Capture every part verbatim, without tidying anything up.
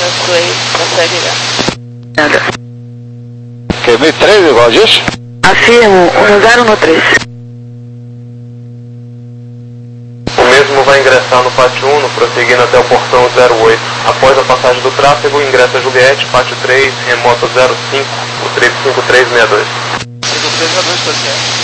Translate, consegue ligar. Nada. Que mil e três, igual disso? Afirmo, um zero no três. O mesmo vai ingressar no pátio um, prosseguindo até o portão zero oito. Após a passagem do tráfego, ingressa Juliette, pátio três, remoto zero cinco, o trip cinco três seis dois. cinco três seis dois, paciente.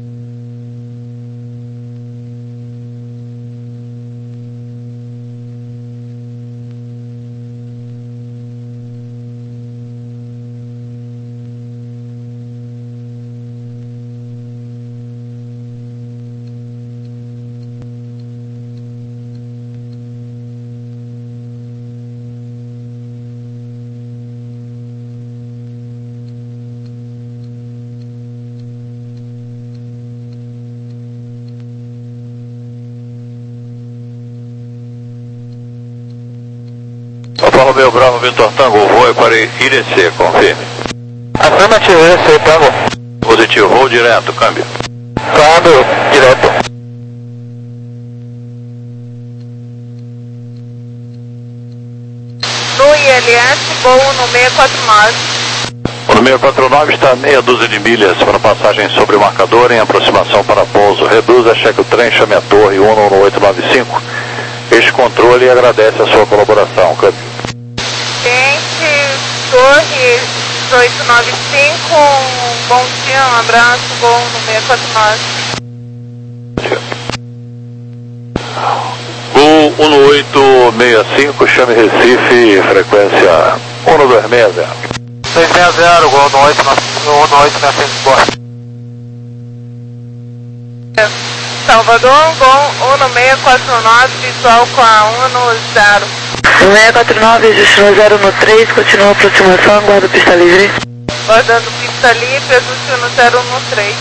Alfa Romeo Bravo Vitor Tango, o voo é para I D C, confirme. Afirmativo, I D C, Tango. Positivo, voo direto, câmbio. Câmbio, direto. No I L S, voo no seiscentos e quarenta e nove. O número seiscentos e quarenta e nove está a meia dúzia de milhas para passagem sobre o marcador em aproximação para pouso. Reduza, cheque o trem, chame a torre um um oito nove cinco. Este controle e agradece a sua colaboração, câmbio. Gente, torre dezoito nove cinco, um bom dia, um abraço, voo no seiscentos e quarenta e nove. Gol um oito seis cinco, chame Recife, frequência um dois seis zero. seis seis zero, Gol um oito seis cinco. Salvador, Gol um seis quatro nove, visual com a um no zero. seiscentos e quarenta e nove, destino zero no três, continua a aproximação, aguardo pista livre. Guardando pista livre, destino zero no três.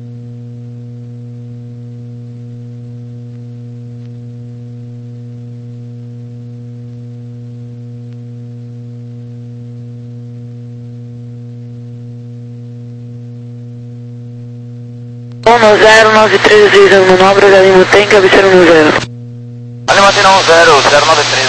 um no zero nove três, visão manobra, Galimo tem, cabeceira no zero. Alimatina um zero, zero nove três.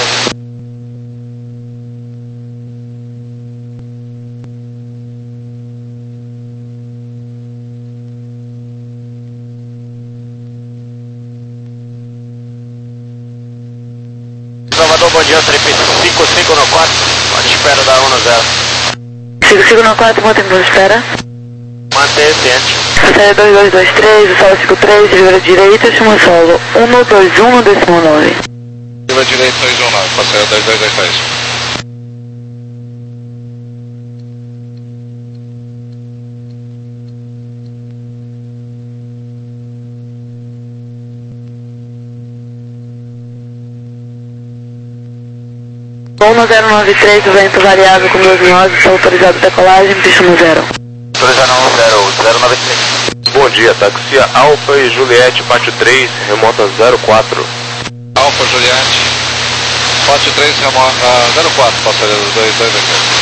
Salvador, bom dia, trip cinco cinco no quatro, pode espera da um no zero. cinco cinco no quatro, mantém por espera. Manter ciente. Passageiro dois dois dois três, o solo cinco três, vira direita, chama solo um dois um no décimo nove. Vira direita dois um nove, passageiro dois dois dois três. um zero nove três, o vento variável com doze nós, está autorizado decolagem, pista no zero. Autorizado um zero, zero nove três. Bom dia, taxia Alfa e Juliette, pátio três, remota zero quatro. Alfa Juliette, pátio três, remota zero quatro, passageiro dois dois dois três.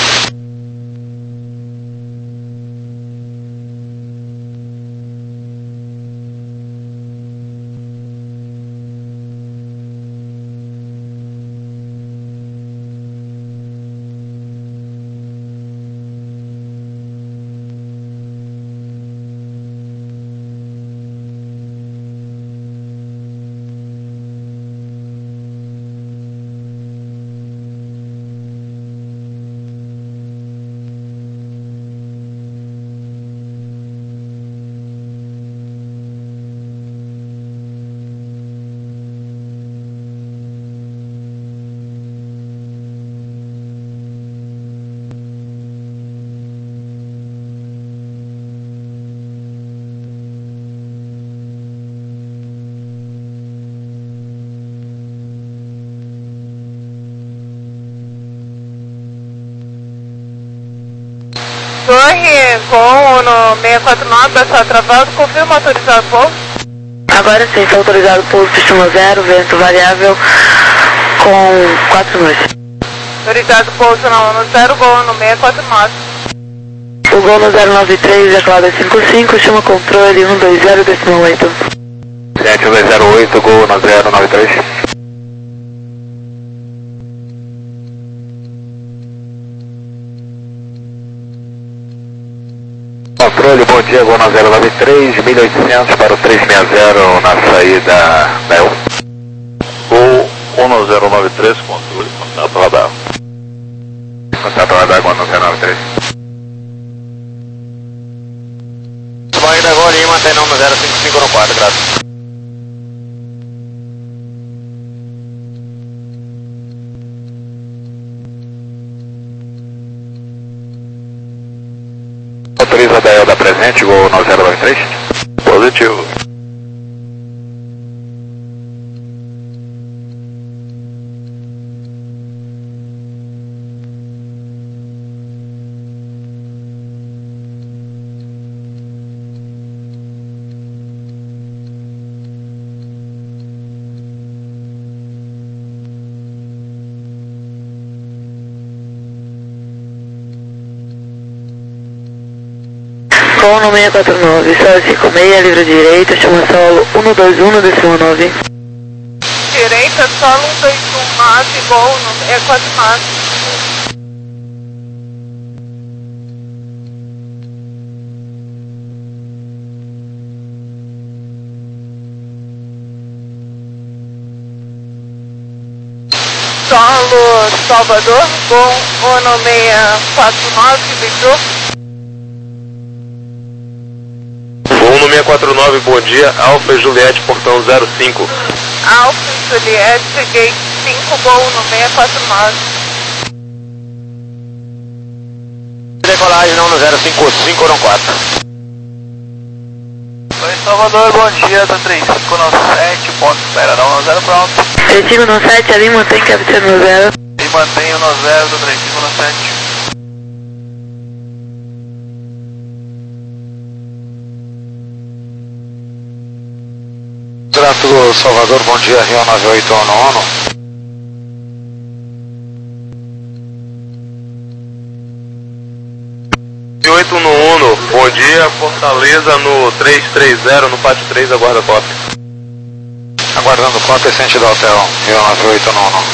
Torre, Gol no seiscentos e quarenta e nove, vai estar travado, confirma autorizado pouso. Agora sim, está autorizado pouso, pista no zero, vento variável com quatro nós. Autorizado pouso na um no zero, Gol no seiscentos e quarenta e nove. O Gol no zero nove três, declara cinco cinco, chama controle um dois zero, décimo oito. sete dois zero oito, Gol no zero nove três. controle, bom dia, Gol zero nove três, mil e oitocentos para o trezentos e sessenta na saída da E U. Gol um zero nove três, controle, contato radar. Contato radar, Gol zero nove três. Saída agora e mantém no zero cinco cinco no quatro, graças. Autoriza a D E L da presente, Gol nove zero nove três. Positivo. Gol no seis quatro nove, solo cinco seis, livre direita, chama solo um dois um, décimo nove. Direita, solo um dois um, mate, gol no, é quase mate. Solo Salvador, gol Ono seis quatro nove, Victor. Gol no seis quatro nove, bom dia, Alfa e Juliette, portão zero cinco. Alfa e Juliette, gate cinco, gol no seis quatro nove. Decolagem não no zero cinco cinco no quatro. Oi, Salvador, bom dia, tá três cinco nove sete, ponto espera não no zero pronto. três cinco nove sete, ali mantém captura no zero. E mantenho no zero do três cinco nove sete. Trato Salvador, bom dia, Rio nove oito um nono. oito no Uno, bom dia, Fortaleza no três três zero, no pátio três, aguarda cópia. Aguardando cópia, sentido hotel, Rio nove oito nono.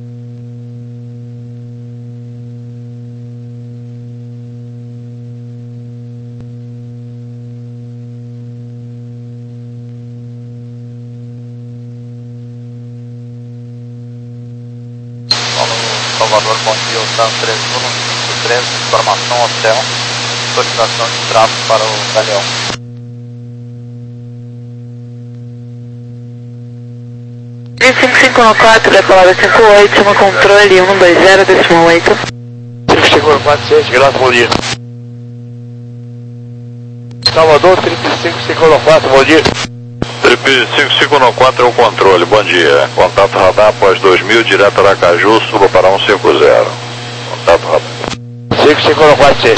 Salvador, bom dia, o Sam três um cinco três, informação hotel, autorização de tráfego para o Galeão. cinco cinco no quatro, decolada cinco oito, chama controle um dois zero, décimo oito. cinco cinco quatro seis, graças, bom dia. Salvador, trinta e cinco cinco quatro, bom dia. cinco cinco quatro é o controle, bom dia. Contato radar após dois mil, direto Aracaju, suba para um cinco zero. Contato radar. cinco cinco quatro seis.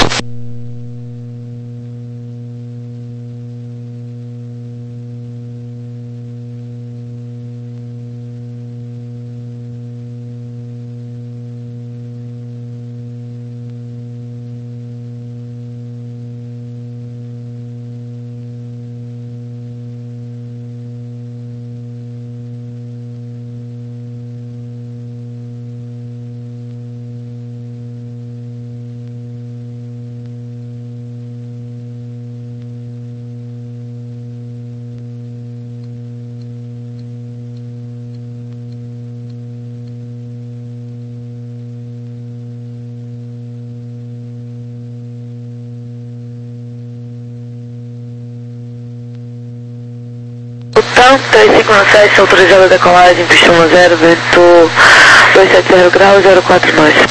Então, três cinco nove sete, autorizada a decolagem, pistão no zero, vento dois sete zero graus, zero quatro nove.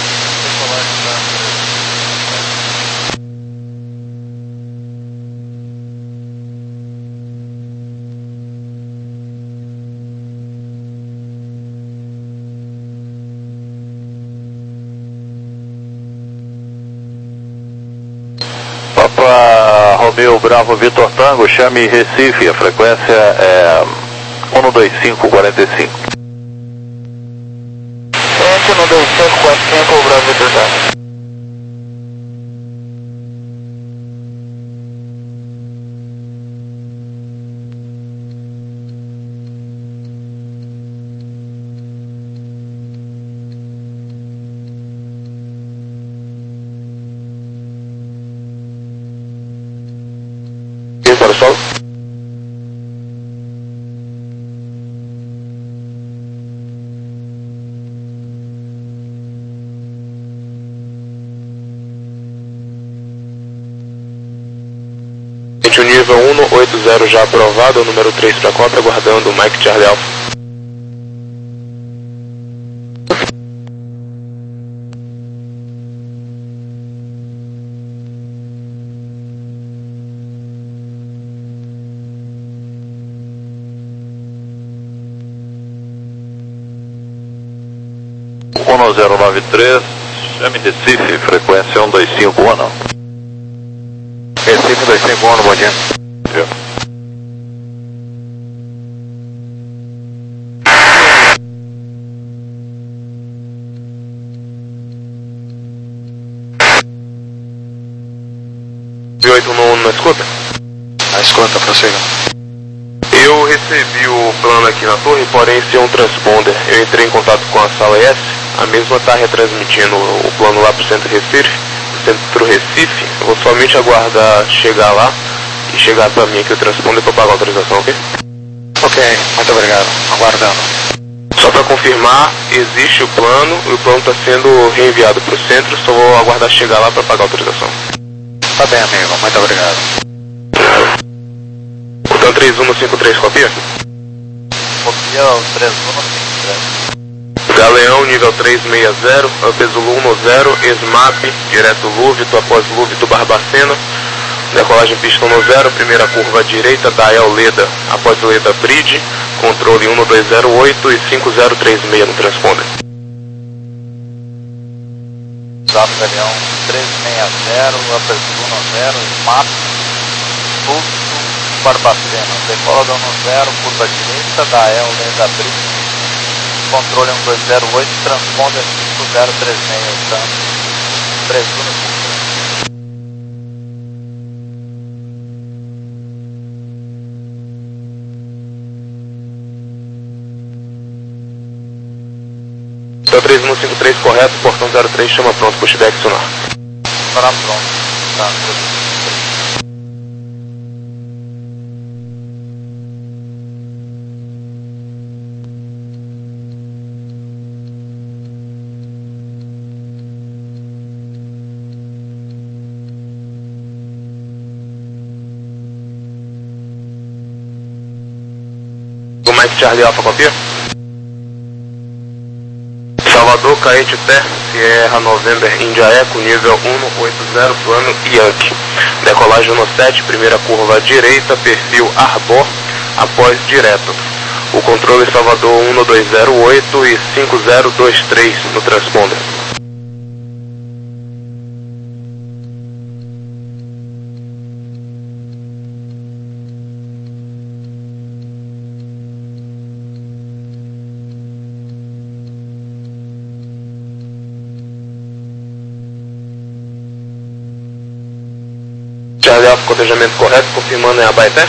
Papa Romeu Bravo Vitor Tango, chame Recife, a frequência é um dois cinco quatro cinco. Esse um dois cinco quatro cinco, Bravo Vitor Tango. solo. O nível um um oito zero já aprovado, o número três para cópia, aguardando o Mike Charlie Alpha. um zero nove três, chame Recife, frequência um dois cinco um. Recife dois cinco um, bom dia. Viu? oito um um na escuta? Na escuta, prossiga. Eu recebi o plano aqui na torre, porém esse é um transponder. Eu entrei em contato com a sala S, a mesma está retransmitindo o plano lá para o centro Recife, centro Recife. Eu vou somente aguardar chegar lá e chegar para mim aqui o transponder para pagar a autorização, ok? Ok, muito obrigado. Aguardando. Só para confirmar, existe o plano e o plano está sendo reenviado para o centro, só vou aguardar chegar lá para pagar a autorização. Tá bem, amigo, muito obrigado. Então três um cinco três, copia? Copia o três um cinco três. Galeão, nível três seis zero, Up Zulu um zero, SMAP, direto Lúvito, após Lúvito Barbacena, decolagem pista um zero, primeira curva à direita, Dael Leda, após Leda Bridge, controle um dois zero oito e cinco zero três seis no transponder. Zap Galeão três seis zero, Up Zulu um zero, SMAP, Lúvito Barbacena, decola do um zero, curva à direita, Dael Leda Bridge, controle um dois zero oito, transponder cinco zero três seis, tá? três um. Então três um cinco três correto, portão zero três, chama pronto, pushback sonar. Para pronto, tá? O Mike Charlie Alpha, copia? Salvador, Caete Terra, Sierra November, India Eco, nível um oito zero, plano Yankee. Decolagem um sete, primeira curva à direita, perfil Arbor, após direto. O controle Salvador um dois zero oito e cinco zero dois três no transponder. Charlie Alpha, cotejamento correto, confirmando em Abaeté.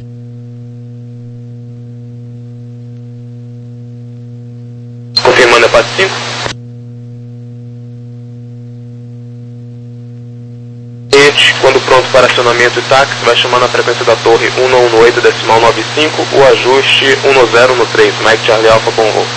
Confirmando é parte cinco. Cliente, quando pronto para acionamento e táxi, vai chamar na frequência da torre um um oito decimal nove cinco, o ajuste um zero no três, Mike Charlie Alpha com o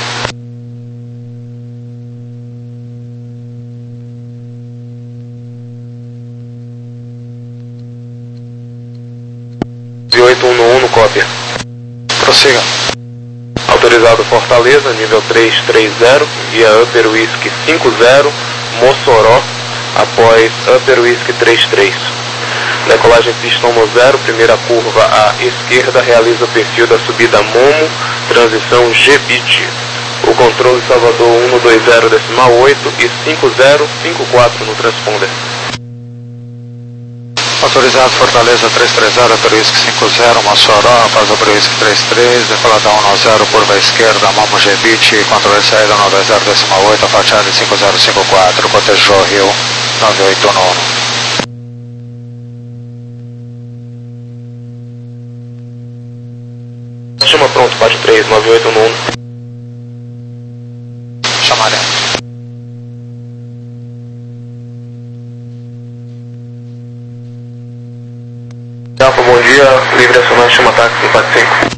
oito um um no cópia. Prossiga. Autorizado Fortaleza, nível três três zero, via Upper Whisky cinco zero, Mossoró, após Upper Whisky três três. Decolagem pista um zero, primeira curva à esquerda, realiza o perfil da subida Momo, transição G-Bit. O controle Salvador um dois zero decimal oito e cinco zero cinco quatro no transponder. Autorizado Fortaleza três três zero, Upper Whisky cinco zero, Mossoró, após Upper Whisky três três, decolada um zero, curva esquerda, Momo G-Bit, controle saída um dois zero decimal oito, fachada cinco zero cinco quatro, cotejou Rio nove oito um. Chama pronto, parte três, nove oito um. Chamaremos. Alfa, bom dia. livre acionar chama táxi cento e quarenta e cinco.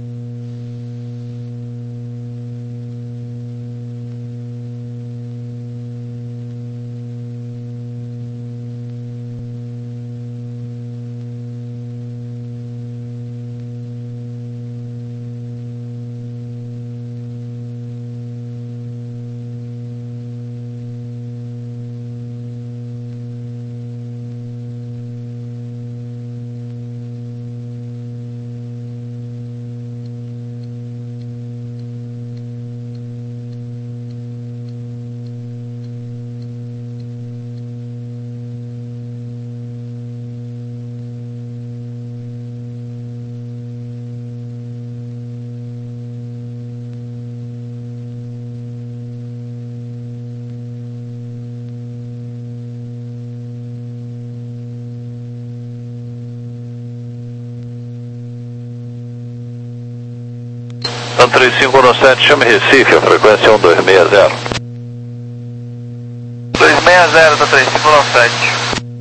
Então três cinco um sete, chame Recife, a frequência é um dois seis zero. dois seis zero da três cinco um sete.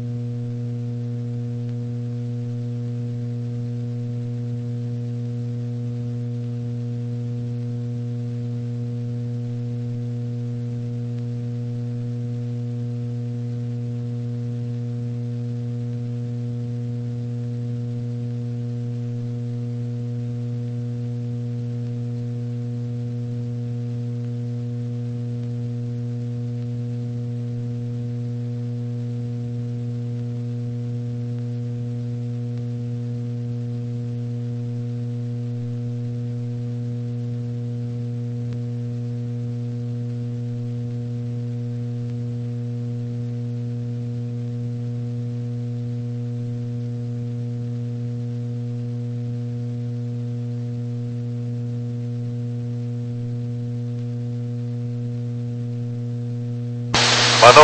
Mano,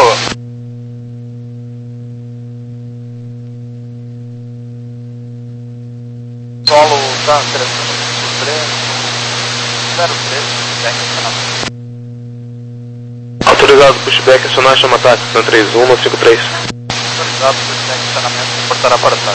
solo tá interessando por três zero três, back estacionamento. Autorizado pushback, acionar chama táxi cento e trinta e um, cinquenta e três. Autorizado pushback estacionamento, portará para trás.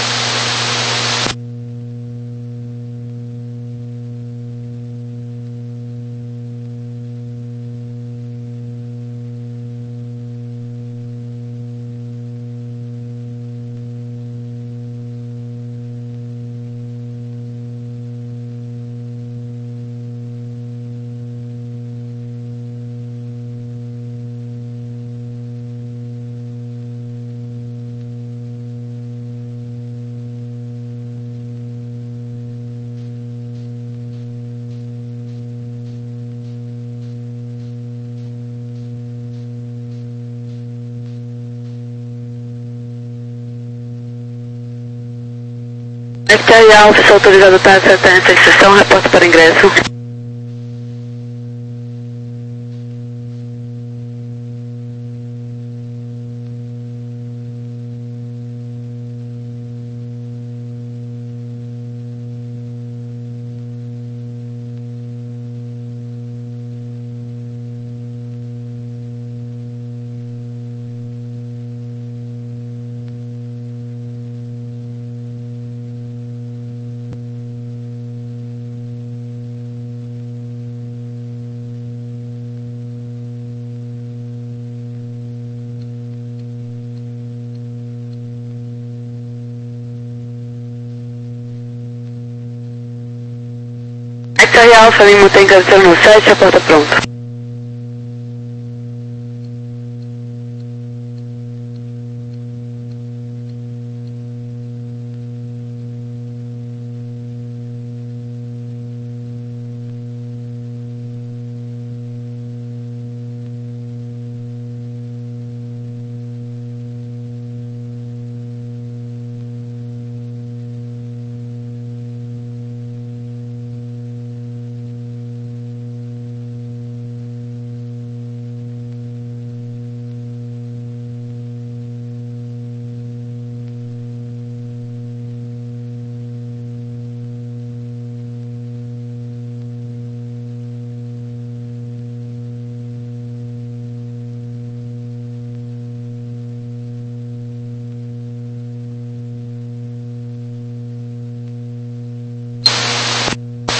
F T I Alfa, autorizado para acertar essa estação, reporte para ingresso. F T I Alfa, Lima tem carteira no sete, a porta pronta.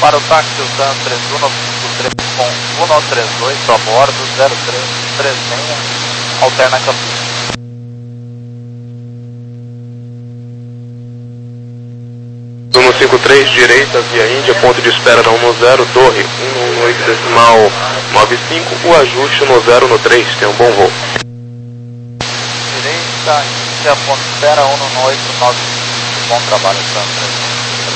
para o táxi Usan três um nove cinco três com um nove três oito a bordo zero três três seis, alterna Campinas. um cinco três, direita, via Índia, ponto de espera na um zero, torre um um oito decimal nove cinco, o ajuste no zero no três, tem um bom voo. Direita, Índia, ponto de espera um um oito nove cinco, bom trabalho, Usan três um.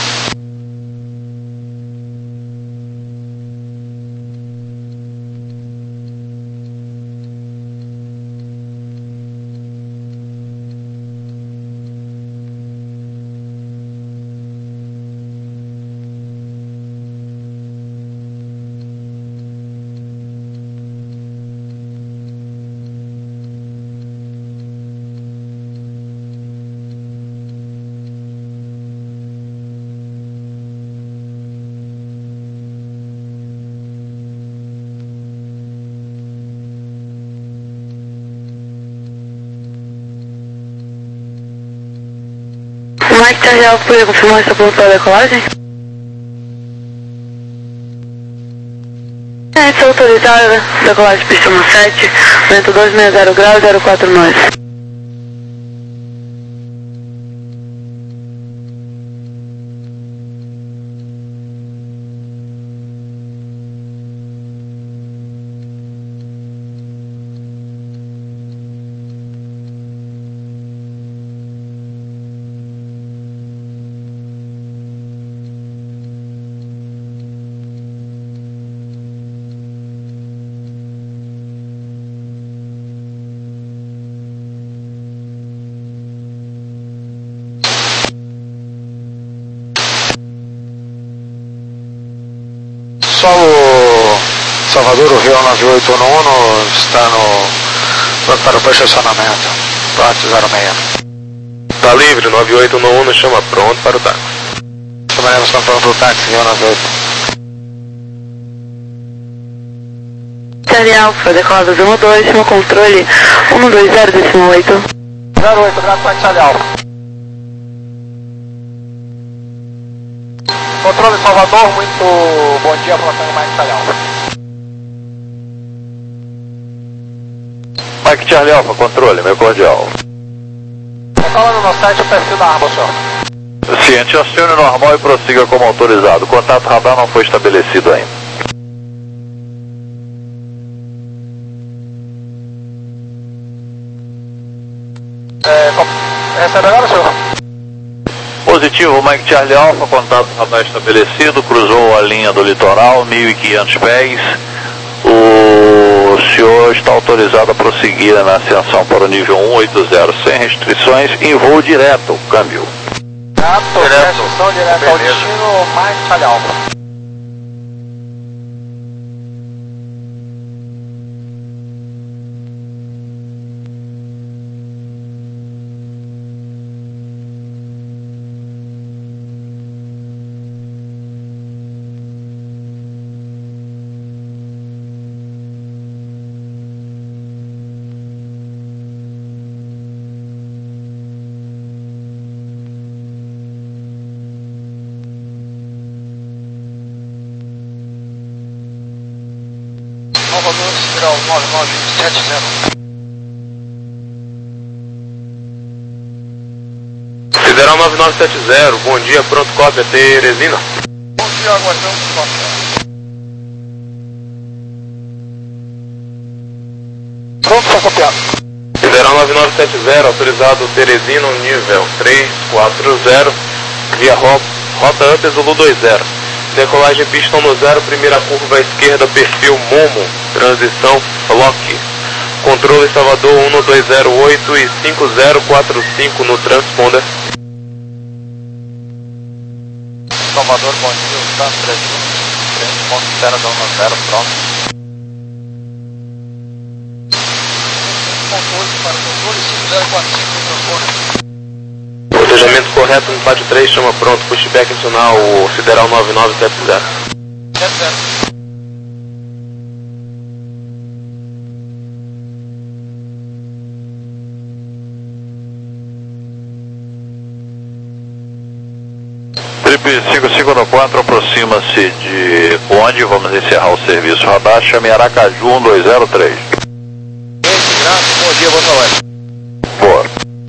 Mike Charlie Alfa, poderia confirmar essa ponto para a decolagem? É, está autorizada, decolagem pista um sete, vento dois seis zero graus, zero quatro nós. Solo Salvador, o Rio nove oito um um está no pronto para o posicionamento, parte zero seis. Tá livre, nove oito um um, chama pronto para o táxi. Chamaremos para pronto o táxi, Rio nove oito. Charlie Alfa, decoladas um dois, no controle um dois zero decimal oito. zero oito, graças a Charlie Alfa. Controle Salvador, muito bom dia, falando mais Charlie Alfa. Mike Charlie Alfa, controle, meu cordial. Decolando no site, o perfil da arma, senhor. Ciente, acione normal e prossiga como autorizado. O contato radar não foi estabelecido ainda. É, recebe agora, senhor? Positivo, Mike Charlie Alfa, contato radar estabelecido, cruzou a linha do litoral, mil e quinhentos pés. O senhor está autorizado a prosseguir na ascensão para o nível um oito zero, sem restrições, em voo direto, câmbio. Direto, restrição direta ao destino, Mike Charlie Alfa. Salvador, Sideral nove nove sete zero. Sideral nove nove sete zero, bom dia, pronto, cópia, Teresina. Bom dia, aguardamos cópia. Pronto para copiar. Sideral nove nove sete zero, autorizado Teresina, nível três quatro zero, via ro rota Up Zulu dois zero. Decolagem pista no zero, primeira curva à esquerda, perfil Momo, transição Lock. Controle Salvador um dois zero oito e cinco zero quatro cinco no transponder. Salvador, bom dia, Usan três um, três ponto zero um zero, pronto. Controle para controle cinco zero quatro cinco no transponder. Protejamento correto no pátio três, chama pronto, pushback adicional, o Sideral nove nove sete zero. sete zero. Trip cinco cinco no quatro, aproxima-se de onde vamos encerrar o serviço. Radar, chame Aracaju um dois zero três. Bom dia, boa trabalho. Boa.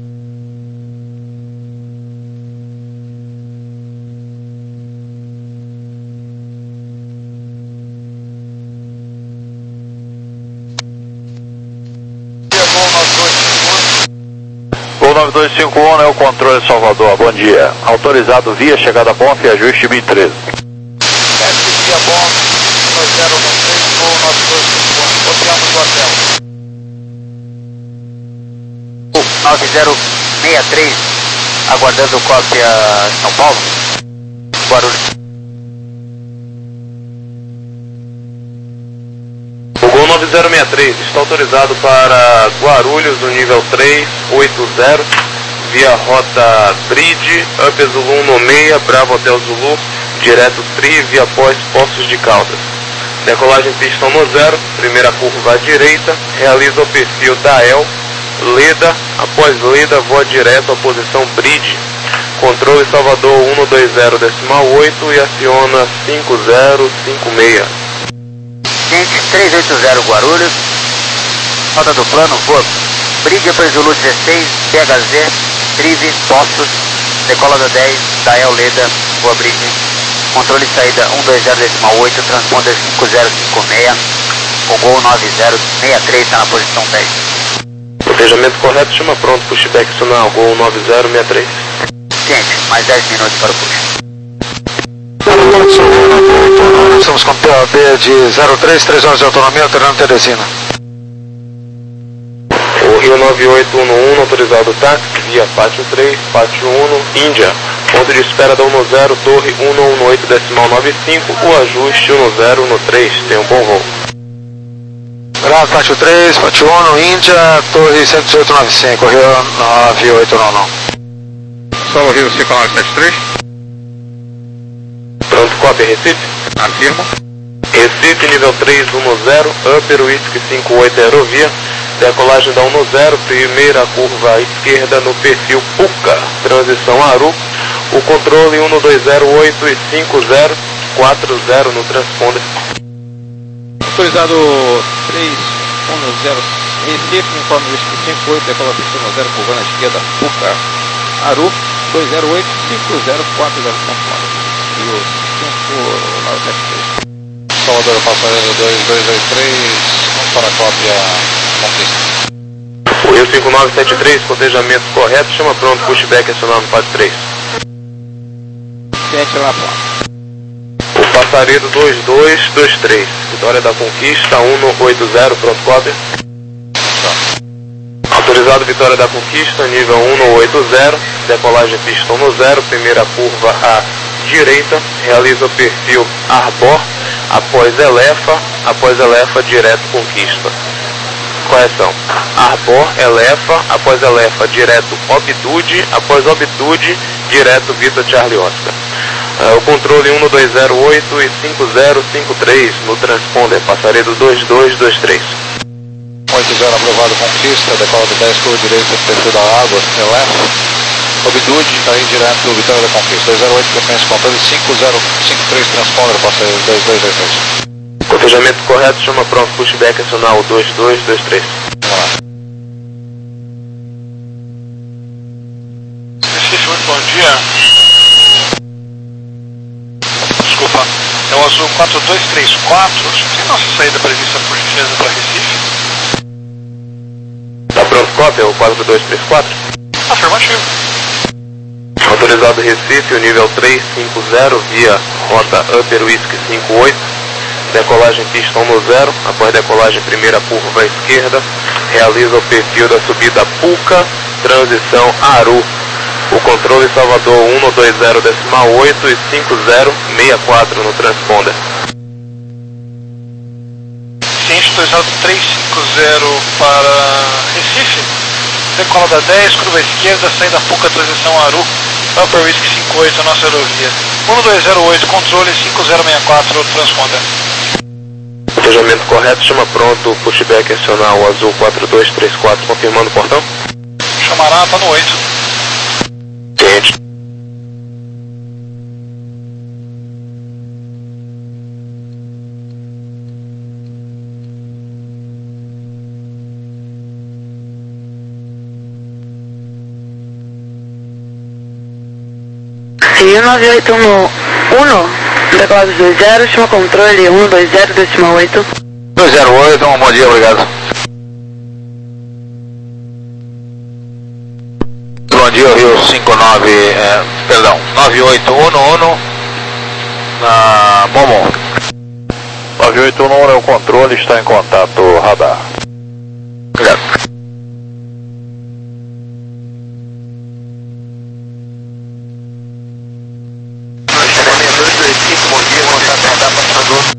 Gol nove dois cinco um é o controle Salvador, bom dia. Autorizado via chegada bom e ajuste mil e treze. Teste via bom, um zero um três, gol nove dois cinco um, copiamos do hotel. nove zero seis três, aguardando cópia São Paulo, Guarulhos. O Gol nove zero seis três está autorizado para Guarulhos, no nível três oito zero, via rota Bridge, Up Zulu no meia, Bravo Hotel Zulu, direto Tri, via pós Poços de Caldas. Decolagem pistão no zero, primeira curva à direita, realiza o perfil da E L, Leda, após Leda, voa direto à posição Bridge, controle Salvador um dois zero decimal oito e aciona cinco zero cinco seis. Gente, três oito zero Guarulhos, rota do plano, voa Bridge, Up Zulu dezesseis, B H Z, Trive, Poços, decola da dez, da E L Leda, voa Bridge, controle saída um dois zero decimal oito, transponder cinco zero cinco seis, o Gol nove zero seis três está na posição dez. Protejamento correto, chama pronto, pushback sinal, Gol nove zero seis três. Gente, mais dez minutos para o push. Estamos com P O B de zero três, três horas de autonomia, alternando Teresina. O Rio nove oito um um, autorizado táxi, via Pátio três, Pátio um, Índia. Ponto de espera da um zero, Torre um um oito decimal nove cinco, o ajuste um zero um três, tem um bom voo. Bravo, Pátio três, Pátio um, Índia, Torre cento e dezoito nove cinco, Rio nove oito nove nove. Solo Rio cinco nove sete três. Pronto, cópia, Recife? Afirmo. Recife, nível três um zero, Upper Whisky cinco oito Aerovia, decolagem da um zero, primeira curva à esquerda no perfil Puca, transição Aru, o controle um dois zero oito e cinco zero quatro zero no transponder. Autorizado três um zero Recife, informe Whisky cinco oito, decolação um zero, curva na esquerda, Puca, Aru, dois zero oito cinco zero quatro zero transponder. E o cinco nove sete três. Salvador, passageiro dois dois dois três, vamos para a cópia Conquista. O Rio cinco nove sete três, cotejamento correto, chama pronto, pushback acionado no Pátio três. Gente, lá fora. O Passaredo dois dois dois três, Vitória da Conquista um oito zero, pronto, cópia. Autorizado Vitória da Conquista, nível um oito zero, decolagem pistão no zero, primeira curva à direita, realiza o perfil Arbor, após Elefa, após Elefa, direto Conquista. Correção, Arbor, Elefa, após Elefa, direto Obdude, após Obdude, direto Vitor Charlie Oscar. Uh, o controle um dois zero oito e cinco zero cinco três no transponder, Passaredo dois dois dois três. oito zero aprovado, Conquista, decola do dez, curva direita, perfil da água, Elefa. Obdude, aí direto, Vitória da Conquista, dois zero oito, frequência controle, cinco zero cinco três, transponder, passageiro dois dois dois três. Cotejamento correto, chama pronto, pushback acional dois dois dois três. Recife, muito bom dia. Desculpa, é o azul quatro dois três quatro, tem nossa saída prevista por gentileza para Recife? Tá pronto, cópia, o quatro dois três quatro? Afirmativo. Autorizado Recife, o nível três cinco zero, via rota Upper Whisky cinco oito, decolagem pistão no zero, após decolagem primeira curva à esquerda, realiza o perfil da subida Puca, transição Aru, o controle Salvador um dois zero decimal oito e cinco zero seis quatro no transponder. Ciente, autorizado três cinco zero para Recife, decola da dez, curva à esquerda, saída Puca, transição Aru, Upper Whisky cinco oito, nossa aerovia. um dois zero oito, controle cinco zero seis quatro, transponder. Cotejamento correto, chama pronto, pushback acional azul quatro dois três quatro, confirmando o portão. Chamará, tá no oito. Ciente. Rio nove oito um, decolado dois zero, último controle um dois zero, décima oito. dois zero oito, um bom dia, obrigado. Bom dia, Rio cinco nove, é, perdão, nove oito um um na Momo. nove oito um é o controle, está em contato radar. Obrigado. Bom dia, contato radar, passador.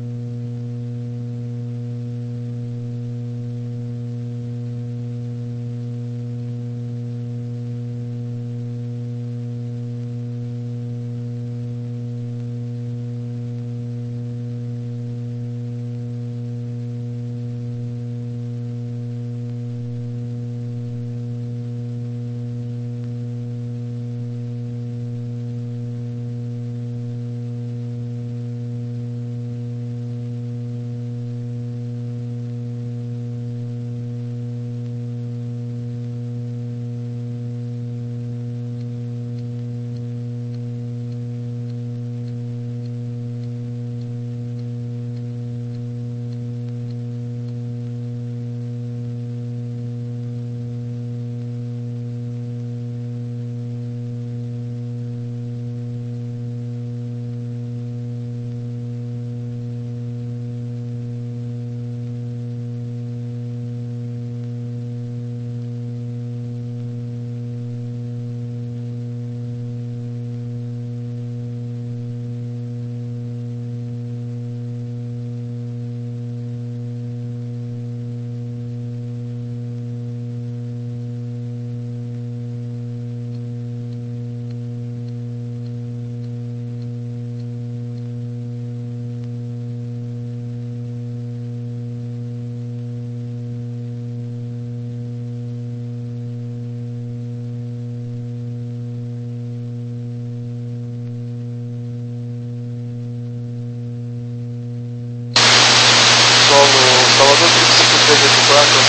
Salvador três cinco três oito quatro,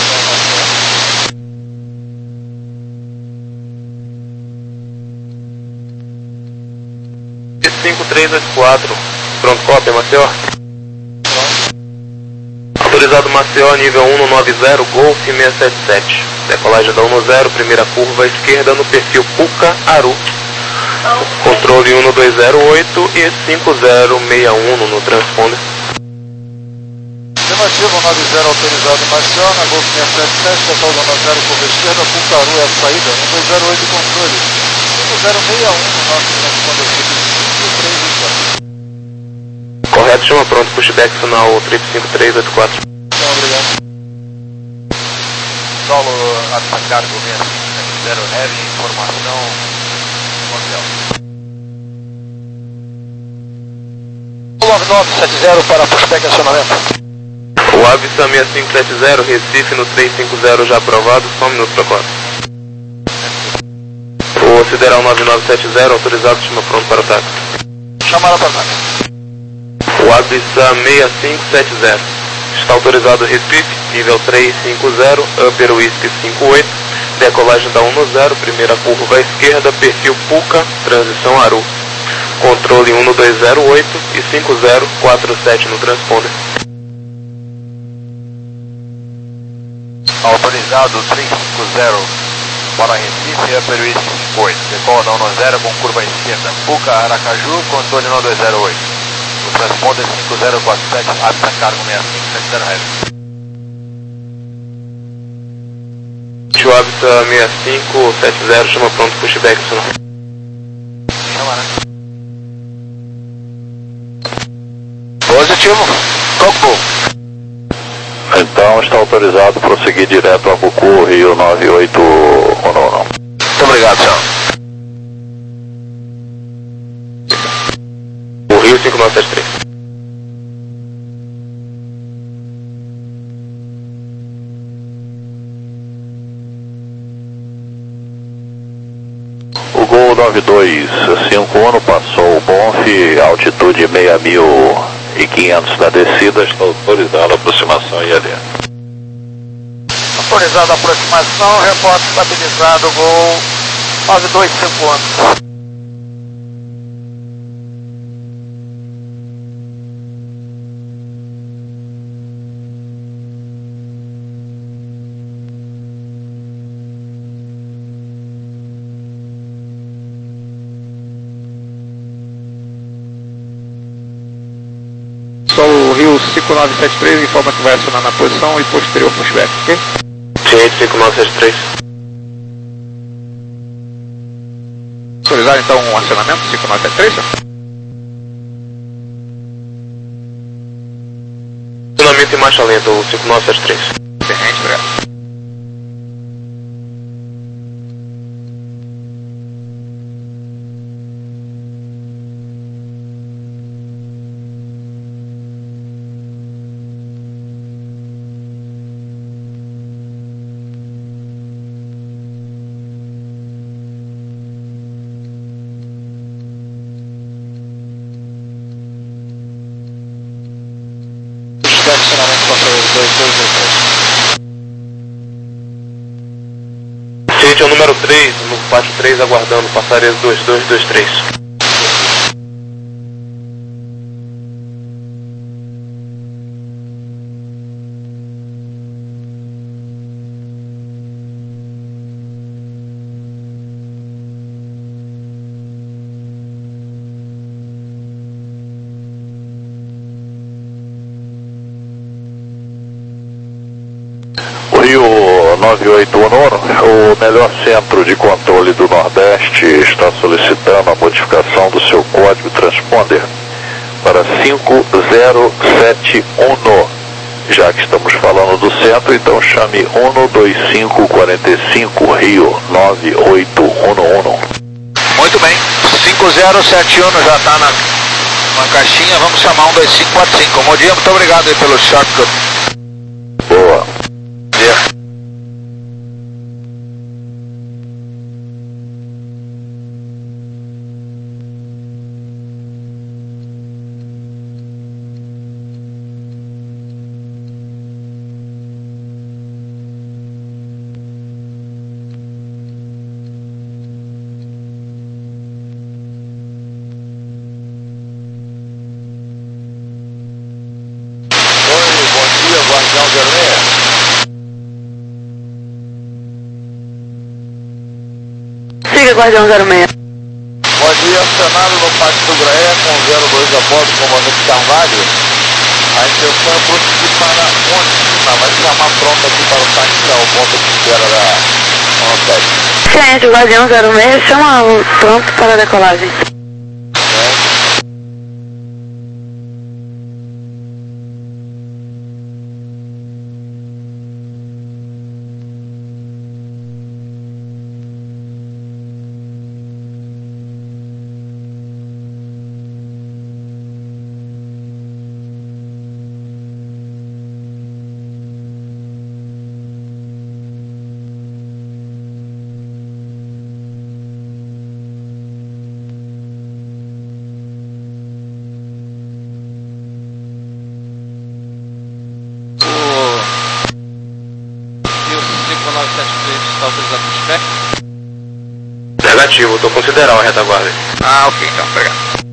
autorização cinco três oito quatro, pronto, cópia, Maceió. Autorizado Maceió, nível um no nove zero, Golf seiscentos e setenta e sete. Decolagem da um no zero, primeira curva à esquerda no perfil Puca, Aru. Controle um no dois zero oito e cinco zero seis um no transponder. Afirmativo, nove zero autorizado Maceió, na Golf seiscentos e setenta e sete, total zona zero, curva esquerda, Pucaru é a saída, um dois zero oito controle, cinco zero seis um no nosso transponder cinco três oito quatro. Correto, chama pronto, pushback final três cinco três oito quatro. Então, obrigado. Solo Alfa Cargo seis cinco zero Heavy, informação hotel. nove nove sete zero para pushback acionamento. O Avisa seis cinco sete zero, Recife no três cinco zero já aprovado, só um minuto para quatro. O Sideral nove nove sete zero, autorizado, chama pronto para o táxi. Chamaram para táxi. O Avisa seis cinco sete zero, está autorizado Recife, nível três cinco zero, Upper Whisky cinco oito, decolagem da um no zero, primeira curva à esquerda, perfil Puca, transição Aru. Controle um no dois zero oito e cinco zero quatro sete no transponder. Autorizado três cinco zero para Recife, Upper Whisky cinco oito. Decola da um no zero com curva à esquerda. Puca, Aracaju, controle no dois zero oito. O transponder cinco zero quatro sete, Avisa Cargo seis cinco sete zero Heavy. O Avisa seis cinco sete zero, chama pronto, pushback acionado. Chama, né? Positivo, Coco. Então está autorizado prosseguir direto a Cucu, Rio nove oito um um. Muito obrigado, senhor. O Rio cinco nove sete três. O Gol nove dois cinco um passou o Bonf, altitude seis mil e quinhentos na descida, está autorizada a aproximação I L E. Autorizado a aproximação, reporte estabilizado, Gol nove dois cinco um. Solo Rio cinco nove sete três informa que vai acionar na posição e posterior pushback, ok? Ciente cinco nove sete três. Autorizar então um acionamento cinco nove sete três? Acionamento em marcha lenta, o cinco nove sete três. Excelente, obrigado. Acionamento controle dois dois dois três. Ciente é o número três, no pátio três aguardando, passaria dois dois dois três. Rio nove oito um, o melhor centro de controle do Nordeste está solicitando a modificação do seu código transponder para cinco zero sete um. Já que estamos falando do centro, então chame um dois cinco quatro cinco Rio nove oito um um. Muito bem, cinco zero sete um já está na, na caixinha, vamos chamar um dois cinco quatro cinco. Bom dia, muito obrigado aí pelo shortcut. Boa. Yeah. Guardião zero seis. Siga, Guardião zero seis. Bom dia, acionado no Pátio do Graé com zero dois a bordo, comandante Carvalho. A intenção é prosseguir para onde? Tá, vai chamar pronto aqui para o táxi, que é o ponto de espera da sete. Ciente, Guardião zero seis, chama o pronto para a decolagem. Está autorizado o pushback? Negativo, estou considerando a retaguarda. Ah, ok, então, obrigado.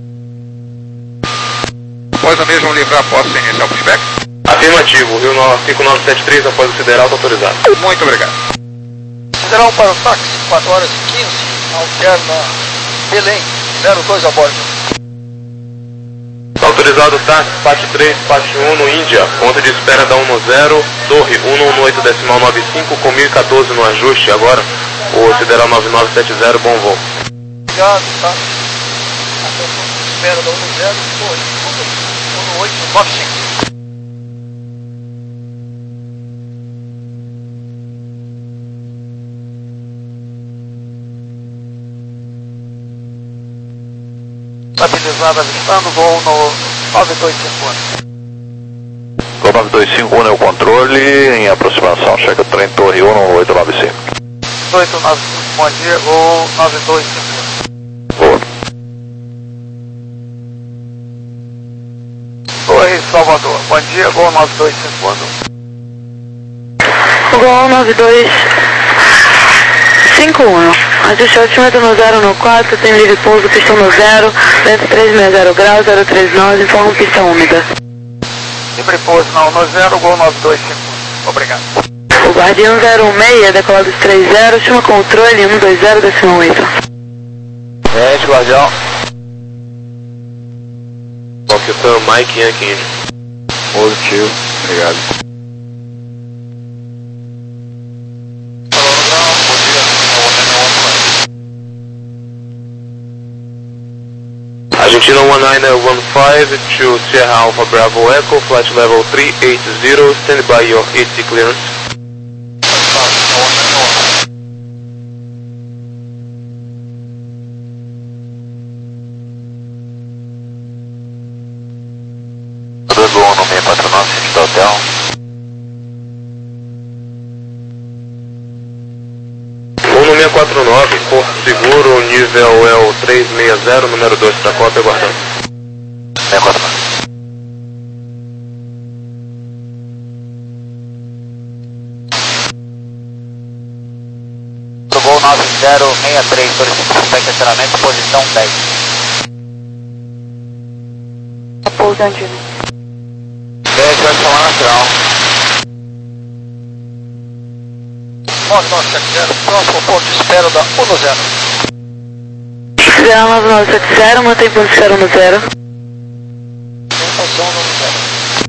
Após o mesmo livrar, posso iniciar o pushback? Afirmativo, Rio cinco nove sete três após o sideral está autorizado. Muito obrigado. Sideral para o táxi, quatro horas e quinze, alterna Belém, zero dois a bordo. Autorizado táxi, pátio três, pátio um no Índia, ponto de espera da um zero, torre um um oito decimal nove cinco, com mil e quatorze no ajuste, agora o sideral nove nove sete zero, bom voo. Obrigado, tá? Atenção de espera da um zero, torre um um oito nove cinco. Estabilizado, avistando, voo no nove dois cinco um. Gol nove dois cinco um é o controle, em aproximação, checa trem torre um um oito nove cinco. oito nove cinco, bom dia, gol nove dois cinco um. Boa. Torre Salvador, bom dia, gol nove dois cinco um. Gol nove dois cinco um. Ajuste altímetro no zero no quatro, tem livre pouso, pista no zero, vento trezentos e sessenta graus, zero três nove, informa pista úmida. Livre pouso não, no zero, gol nove dois cinco um. Obrigado. O Guardião zero um seis, decolado três zero, chama controle um dois zero decimal oito. É, Guardião. Conquistando Mike Yankee. Positivo, obrigado. Argentina one nine one five to Sierra Alpha Bravo Echo, flight level three eight zero, stand by your A T clearance. Tudo bom no seis quatro nove, sentido hotel. Uno seis quatro nove, Porto Seguro, nível é o três seis zero, número dois da cópia, aguardando. seis quatro nove. Do voo nove zero seis três, solicitando estacionamento, posição dez. Pouso Andino. dez, vai falar natural. nove nove sete zero, próximo ponto de espera da um zero. Zero nove nove sete zero, mantém posição no zero. Posição no zero.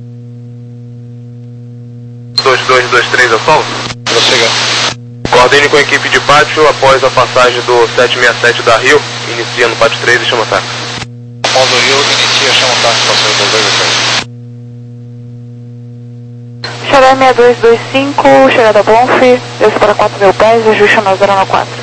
dois dois dois três, eu falo? Prossiga. Coordene com a equipe de pátio após a passagem do sete seis sete da Rio, inicia no pátio três e chama táxi. Após o Rio, inicia, chama o táxi para ser o dois dois três. Xaré seis dois dois cinco, chegada Bonf, desce para quatro mil pés, ajuste na zero nove quatro.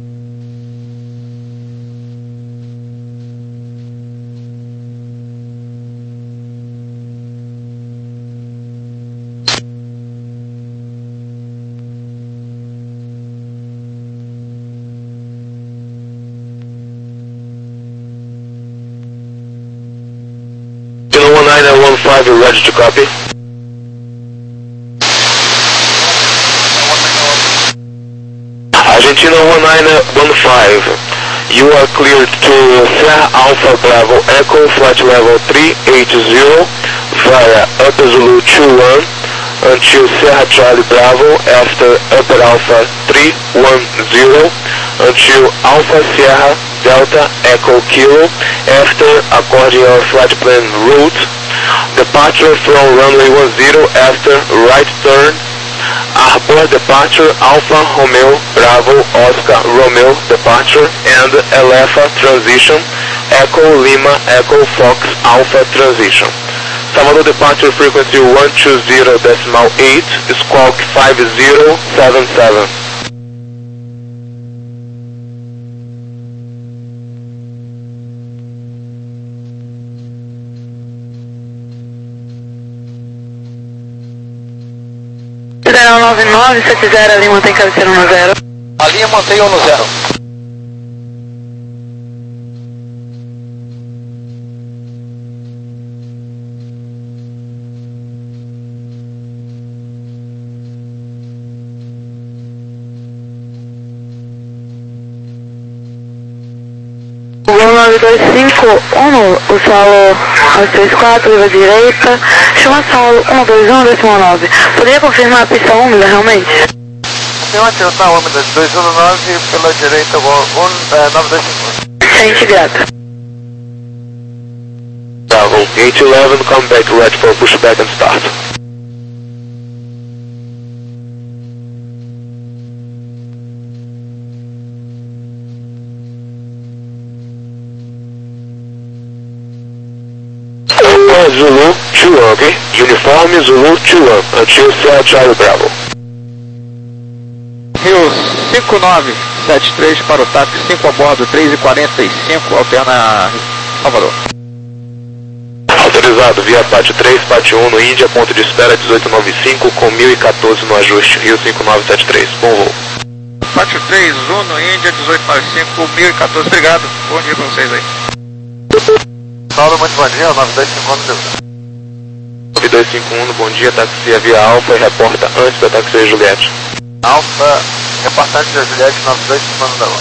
one nine one five, you're ready to copy. Argentina one nine one five, you are cleared to Sierra Alpha Bravo Echo, flight level three eight zero via Upper Zulu two one until Sierra Charlie Bravo, after Upper Alpha three one zero until Alpha Sierra Delta Echo Kilo, after according your flight plan route. Departure from runway one zero after right turn. Arbor departure Alpha Romeo Bravo Oscar Romeo departure and Alpha transition Echo Lima Echo Fox Alpha transition. Salvador departure frequency one two zero decimal eight, squawk five zero seven seven. zero nove nove sete zero, ali mantém cabeceira no zero. A linha mantém um no zero. Voo nove dois cinco, um, o solo nove três quatro, leva direita, chama solo um dois um, décimo nove. Poderia confirmar a pista úmida realmente? Tem uma tilta úmida de dois um nove pela direita, nove dois cinco. Gente grata. Bravo, eight eleven, come back ready for pushback and start. Zulu two one, ok? Uniforme Zulu two one, until Sierra Charlie Bravo. Rio cinco nove sete três para o táxi cinco a bordo, três e quarenta e cinco, alterna Salvador. Autorizado via pátio três, pátio um no Índia, ponto de espera dezoito noventa e cinco com mil e quatorze no ajuste, Rio cinco nove sete três, bom voo. Pátio três, Uno, Índia, dezoito noventa e cinco, mil e quatorze, obrigado, bom dia para vocês aí. Saulo, muito bom dia, nove dois cinco um deu. nove dois cinco um, bom dia, taxia via Alfa e reporta antes da taxia Juliette. Alfa, reportante da Juliette, nove dois cinco um deu.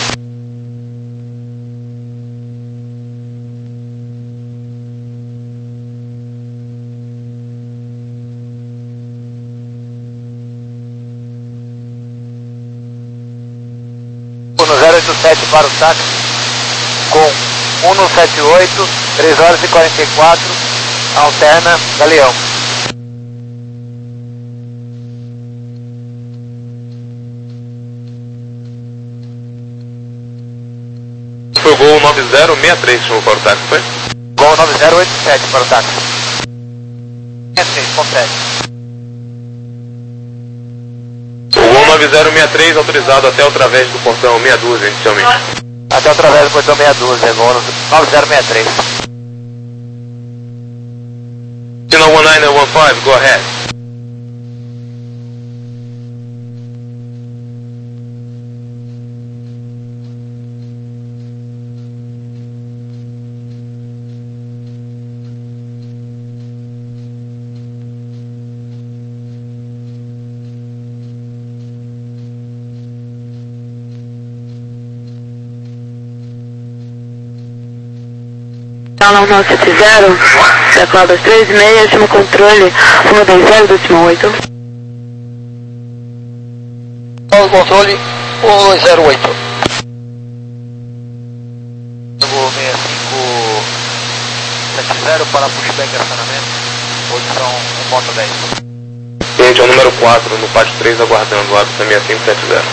No zero oito sete para o táxi com um sete oito, três horas e quarenta e quatro, alterna Galeão. nove zero seis três chamou para o táxi, foi? Gol nove zero oito sete para o táxi. sessenta e três, confere. O Gol nove zero seis três autorizado até através do portão meia dúzia inicialmente. Até através do portão meia dúzia, Gol nove zero seis três. Signal one nine one five, go ahead. Salão nove sete zero, teclado dois três seis, último controle, um dois zero, décimo oito. Controle um dois zero oito. Gol seis cinco sete zero para pushback e acionamento, posição um ponto dez. Cliente é o número quatro no pátio três aguardando o hábito seis cinco sete zero.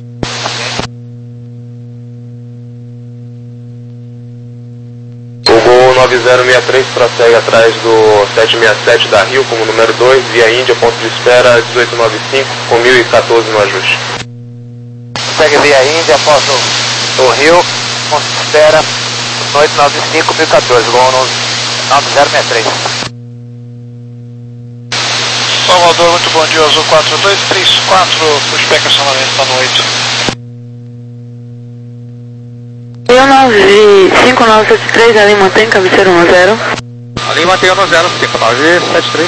nove zero seis três prossegue atrás do sete seis sete da Rio como número dois, via Índia, ponto de espera dezoito nove cinco, com mil e quatorze no ajuste. Segue via Índia, após o, o Rio, ponto de espera oito nove cinco, mil e quatorze, Gol nove zero seis três. Salvador, muito bom dia, Azul quatro dois três quatro, pushback acionamento está no oito. um nove cinco nove sete três, ali mantém, cabeceira um zero. Ali mantém um zero cinco nove sete três.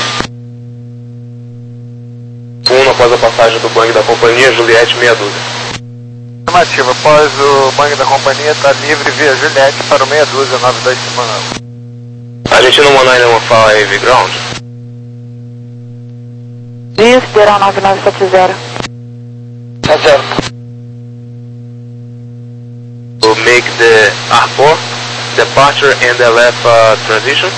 um após a passagem do bang da companhia, Juliette meia dúzia. Afirmativa, após o bang da companhia, está livre via Juliette para o meia dúzia nove dois cinco nove. Argentina one nine one five, ground. Isso, Verão nove nove sete zero. É zero. Make the R four departure and the left uh, transition.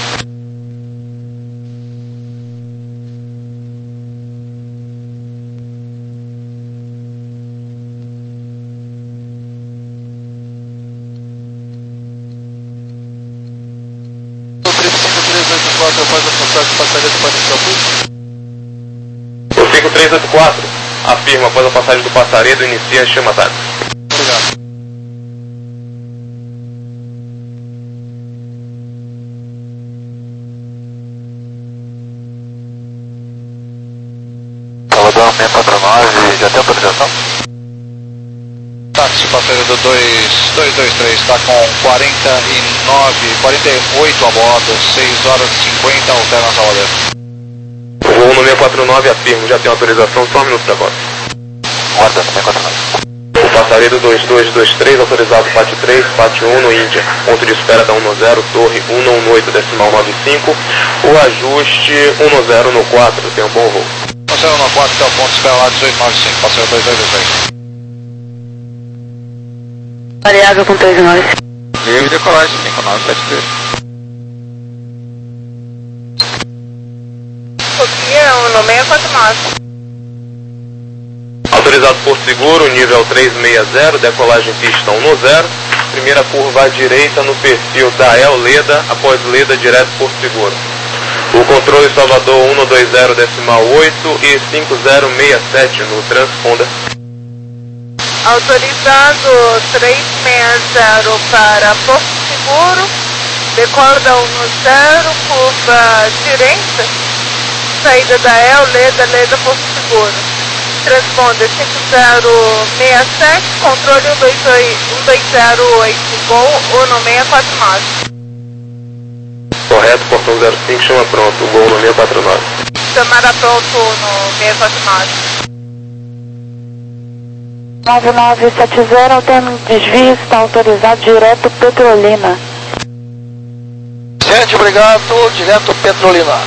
O cinco três oito quatro afirma após a passagem do Passaredo inicia a chama táxi. Obrigado. Salvador seis quatro nove, já tem autorização? Táxi passageiro dois dois dois três está com quarenta e nove, quarenta e oito a bordo, seis horas e cinquenta, alterna Salvador. O voo no seis quatro nove afirma, já tem autorização, só um minuto para agora. Guarda, seis quatro nove. O passageiro dois dois dois três, autorizado pátio três, pátio um no Índia. Ponto de espera da um zero, torre um um oito, decimal nove cinco. O ajuste um zero no quatro, tem um bom voo. Passageiro no quatro, até o ponto de espera lá dezoito nove cinco, passageiro dois dois dois três. Variável com três nove. Livre decolagem cinco nove sete três. Sofia, no seis quatro nove. Autorizado por seguro, nível três seis zero, decolagem pista um zero. Primeira curva à direita no perfil da El Leda, após Leda direto por seguro. O controle Salvador um dois zero, decimal oito e cinco zero seis sete no transponder. Autorizado três seis zero para Porto Seguro, decorda um zero, curva direita, saída da El, Leda, Leda, Porto Seguro. Transponder cinco zero seis sete, controle um dois zero oito, Gol no seis quatro nove. Correto, portão zero cinco, chama pronto, Gol no seis quatro nove. Chamada pronto no seis quatro nove. nove nove sete zero, tem desvio, está autorizado direto Petrolina. Gente, obrigado, direto Petrolina.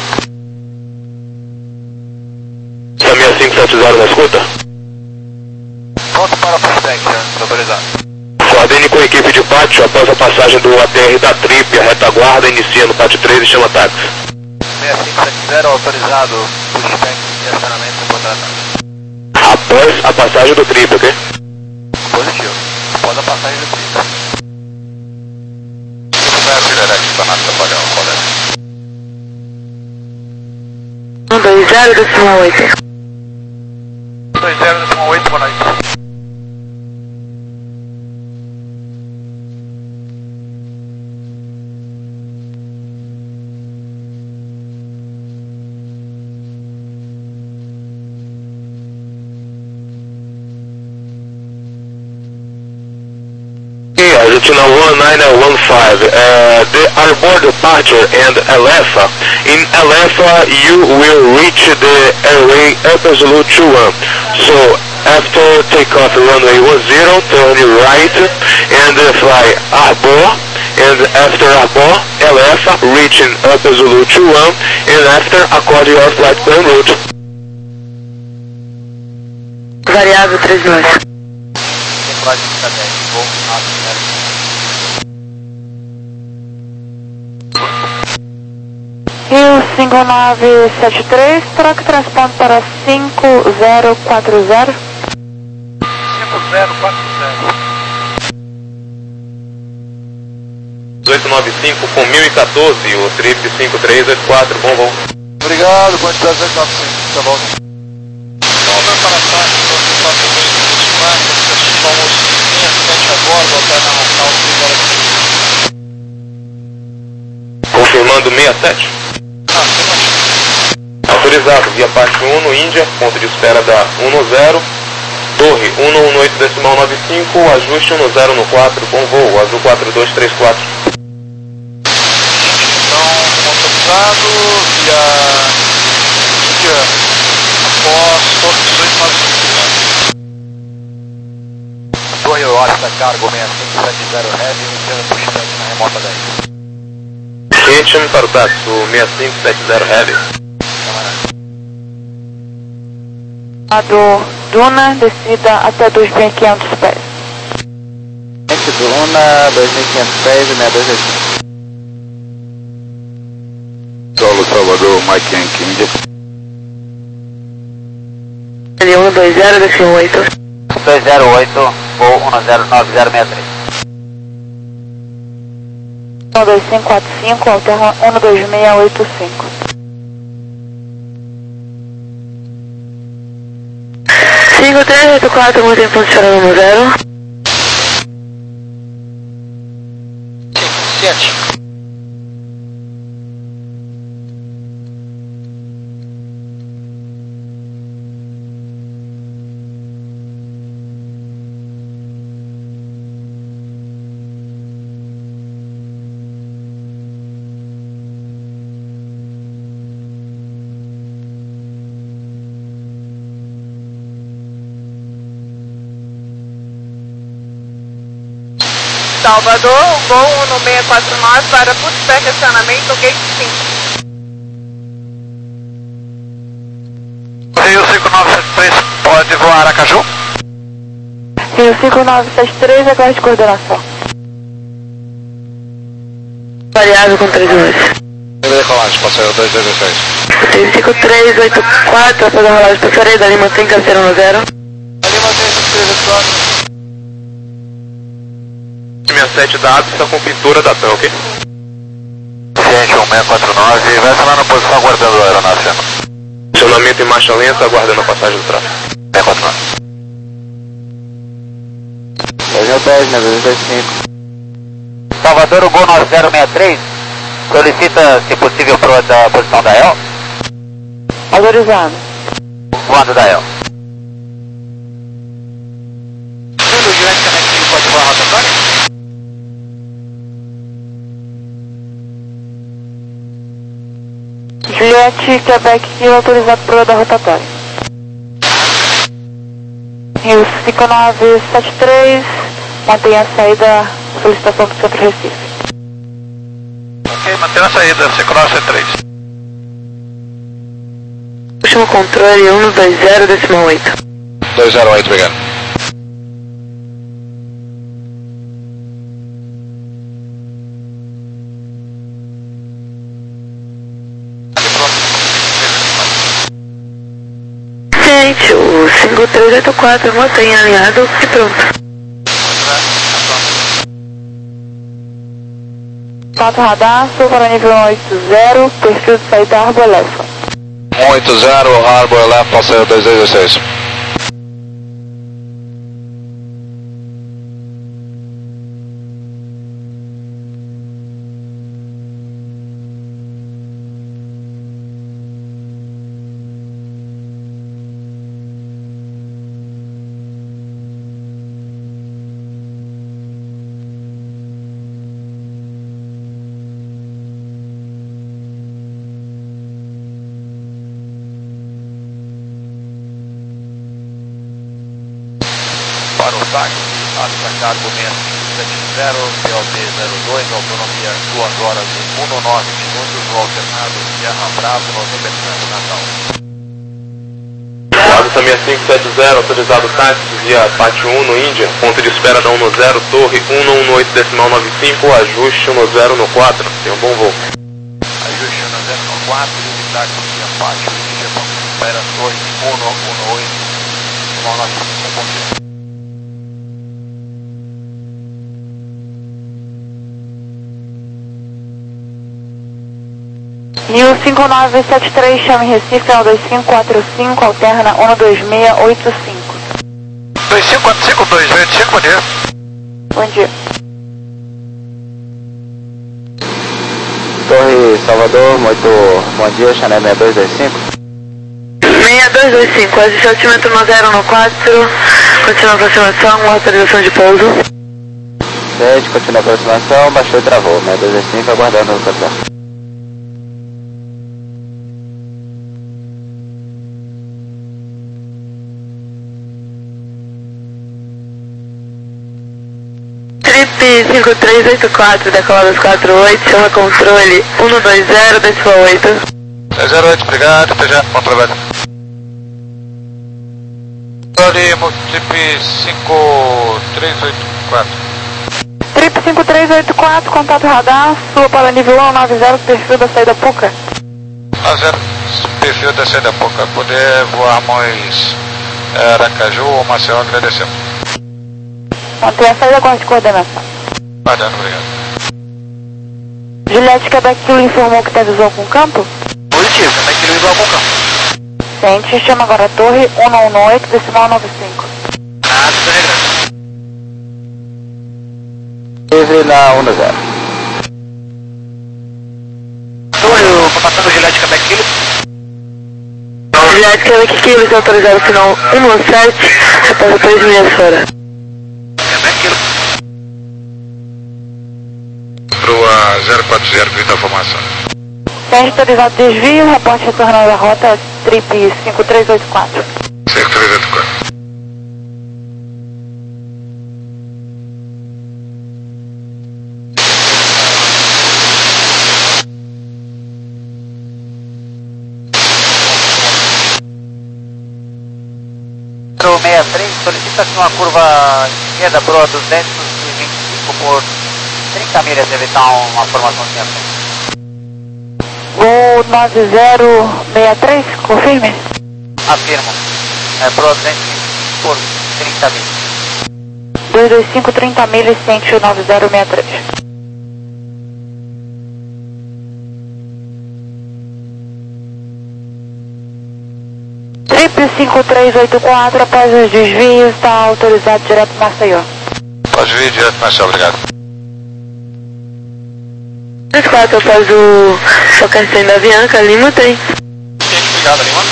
seis cinco sete zero na escuta? Pronto para o pushback, autorizado. Coordene com a equipe de pátio após a passagem do A T R da Trip, a retaguarda inicia no pátio três e chama táxi. seis cinco sete zero, autorizado, pushback e acionamento contratado. Após a passagem do Trip, ok? Positivo, após a passagem do Trip. dois zero, decimal oito. dois zero, decimal oito, boa noite. Argentina one nine one five, uh, the airborne departure and Alefa. In Alefa, you will reach the airway Upper Zulu two one. So, after takeoff runway one zero, turn right and uh, fly Arbor. And after Arbor, Alefa, reaching Upper Zulu two one. And after, accord your flight plan route. Variável três nove. Rio cinco nove sete três, troca transporte para cinco zero quatro zero. cinco zero quatro zero. dezoito nove cinco com mil e quatorze, o trip cinco três oito quatro, bom voo. Obrigado, quantidade dezoito nove cinco, tá bom. Voltando para a taxa, você está também nos marcos, assistindo ao almoço de acidente agora, voltar na Natal, seis horas da manhã. Confirmando sessenta e sete. Ah, afirmativo. Autorizado, via parte um no Índia, ponto de espera da um no zero, torre um no oito decimal nove cinco, ajuste um no zero no quatro, bom voo, azul quatro dois três quatro. Então, autorizado, via Índia, após torre dezoito nove cinco. Torre Oscar, cargo seis cinco sete zero Heavy, iniciando puxante na remota dez. Kitchen para o Tatsu seis cinco sete zero Heavy. Do Duna, descida até dois mil e quinhentos pés. Duna, dois mil e quinhentos pés, sessenta e dois cinco. Solo Salvador, Mike Yankee, Índia. L um dois zero, decimal oito. dois zero oito, voo um zero nove zero seis três. um dois cinco quatro cinco, alterna um dois seis oito cinco. cinco três oito quatro, mantém funcionando no zero. sete. Salvador, voo no seis quatro nove para Putzpé, estacionamento Gate cinco. Rio cinco nove sete três, pode voar Aracaju? Rio cinco nove sete três, aguarde coordenação. Variável com três dois. Decolagem, passageiro dois dois seis. cinco três oito quatro, após a rolagem passarei, dali mantém canseiro no zero. Ali mantém cinco três oito quatro. sessenta e sete dados, está com pintura da T A M, ok? Ciente um seis quatro nove, vai falar na posição aguardando a aeronave. Acionamento em marcha lenta, aguardando a passagem do tráfego. seis quatro nove. dois mil e dez, né, dois dois cinco. Salvador, o Gol nove zero seis três, solicita, se possível, proa da posição da E L. Autorizado. Voando da E L. Tudo diretamente pode voar rotatória? Juliette, Quebec, Rio, autorizado proa da rotatória. Rio cinco nove sete três, mantenha a saída, solicitação do centro Recife. Ok, mantendo a saída, cinco nove sete três. Último controle um dois zero, decimal oito. dois zero oito, obrigado. Gente, o cinco três oito quatro, mantenha alinhado e pronto. Contato radar, sul para nível um oito zero, perfil de saída Arbo Elefa. um oito zero, Harbor Left, passageiro dois dois seis. Para o táxi, Alfa Cargo seis sete zero, P O B zero dois, autonomia duas horas e dezenove minutos, no alternado Sierra Bravo, noventa e sete Natal. Lado também é cinco sete zero, autorizado táxi via Pátio um no Índia, ponto de espera da um no zero, torre um no oito decimal nove cinco, ajuste um no zero no quatro, tem um bom voo. Ajuste um no zero no quatro, e táxi via Pátio Índia, ponto de espera torre um no oito decimal nove cinco, bom dia. Rio cinco nove sete três, chame Recife, um dois cinco quatro cinco, alterna um dois seis oito cinco. dois cinco quatro cinco, dois oito cinco, bom dia. Bom dia. Torre Salvador, muito bom dia, Chanel seis dois dois cinco. seis dois dois cinco, ajuste altímetro no zero no quatro, continua a aproximação, autorização de pouso. sete, continua a aproximação, baixou e travou, seis dois dois cinco, aguardando o capitão. Trip cinco três oito quatro, decoladas quatro oito, chama controle um dois zero, decimal oito. zero oito, obrigado, até já, bom trabalho. Controle, Trip cinco três oito quatro. Trip cinco três oito quatro, contato radar, sua para nível um nove zero, perfil da saída Puca. nove zero, perfil da saída Puca, poder voarmos Aracaju ou Maceió, agradecemos. Mantém a saída, guarde coordenação. Guardando, obrigado. Juliette Quebec Kilo informou que tem visão com campo? Positivo, Quebec Kilo igual com campo. Sente, chama agora a torre um um oito, decimal nove cinco. Nada, tô regrando. Livre na um zero. Torre, eu tô passando Juliette Quebec Kilo. Juliette Quebec Kilo, está autorizado final um sete, após três milhas fora. Rua zero quatro zero, pedindo a formação. Tem autorizado desvio, reporte retornando à rota Trip cinco três oito quatro. cinco três oito quatro. sessenta e três, solicita-se uma curva esquerda para duzentos e vinte e cinco por trinta milhas, evitar uma formação de frente. Gol nove zero seis três, confirme. Afirmo. É para duzentos e vinte e cinco por trinta milhas. dois dois cinco, trinta milhas, sente o nove zero seis três. Trip cinco três oito quatro, após os desvios, está autorizado direto para Maceió. Pode vir direto para Maceió, obrigado. três quatro, após o Focancem da Avianca, Lima tem. Obrigado, Lima.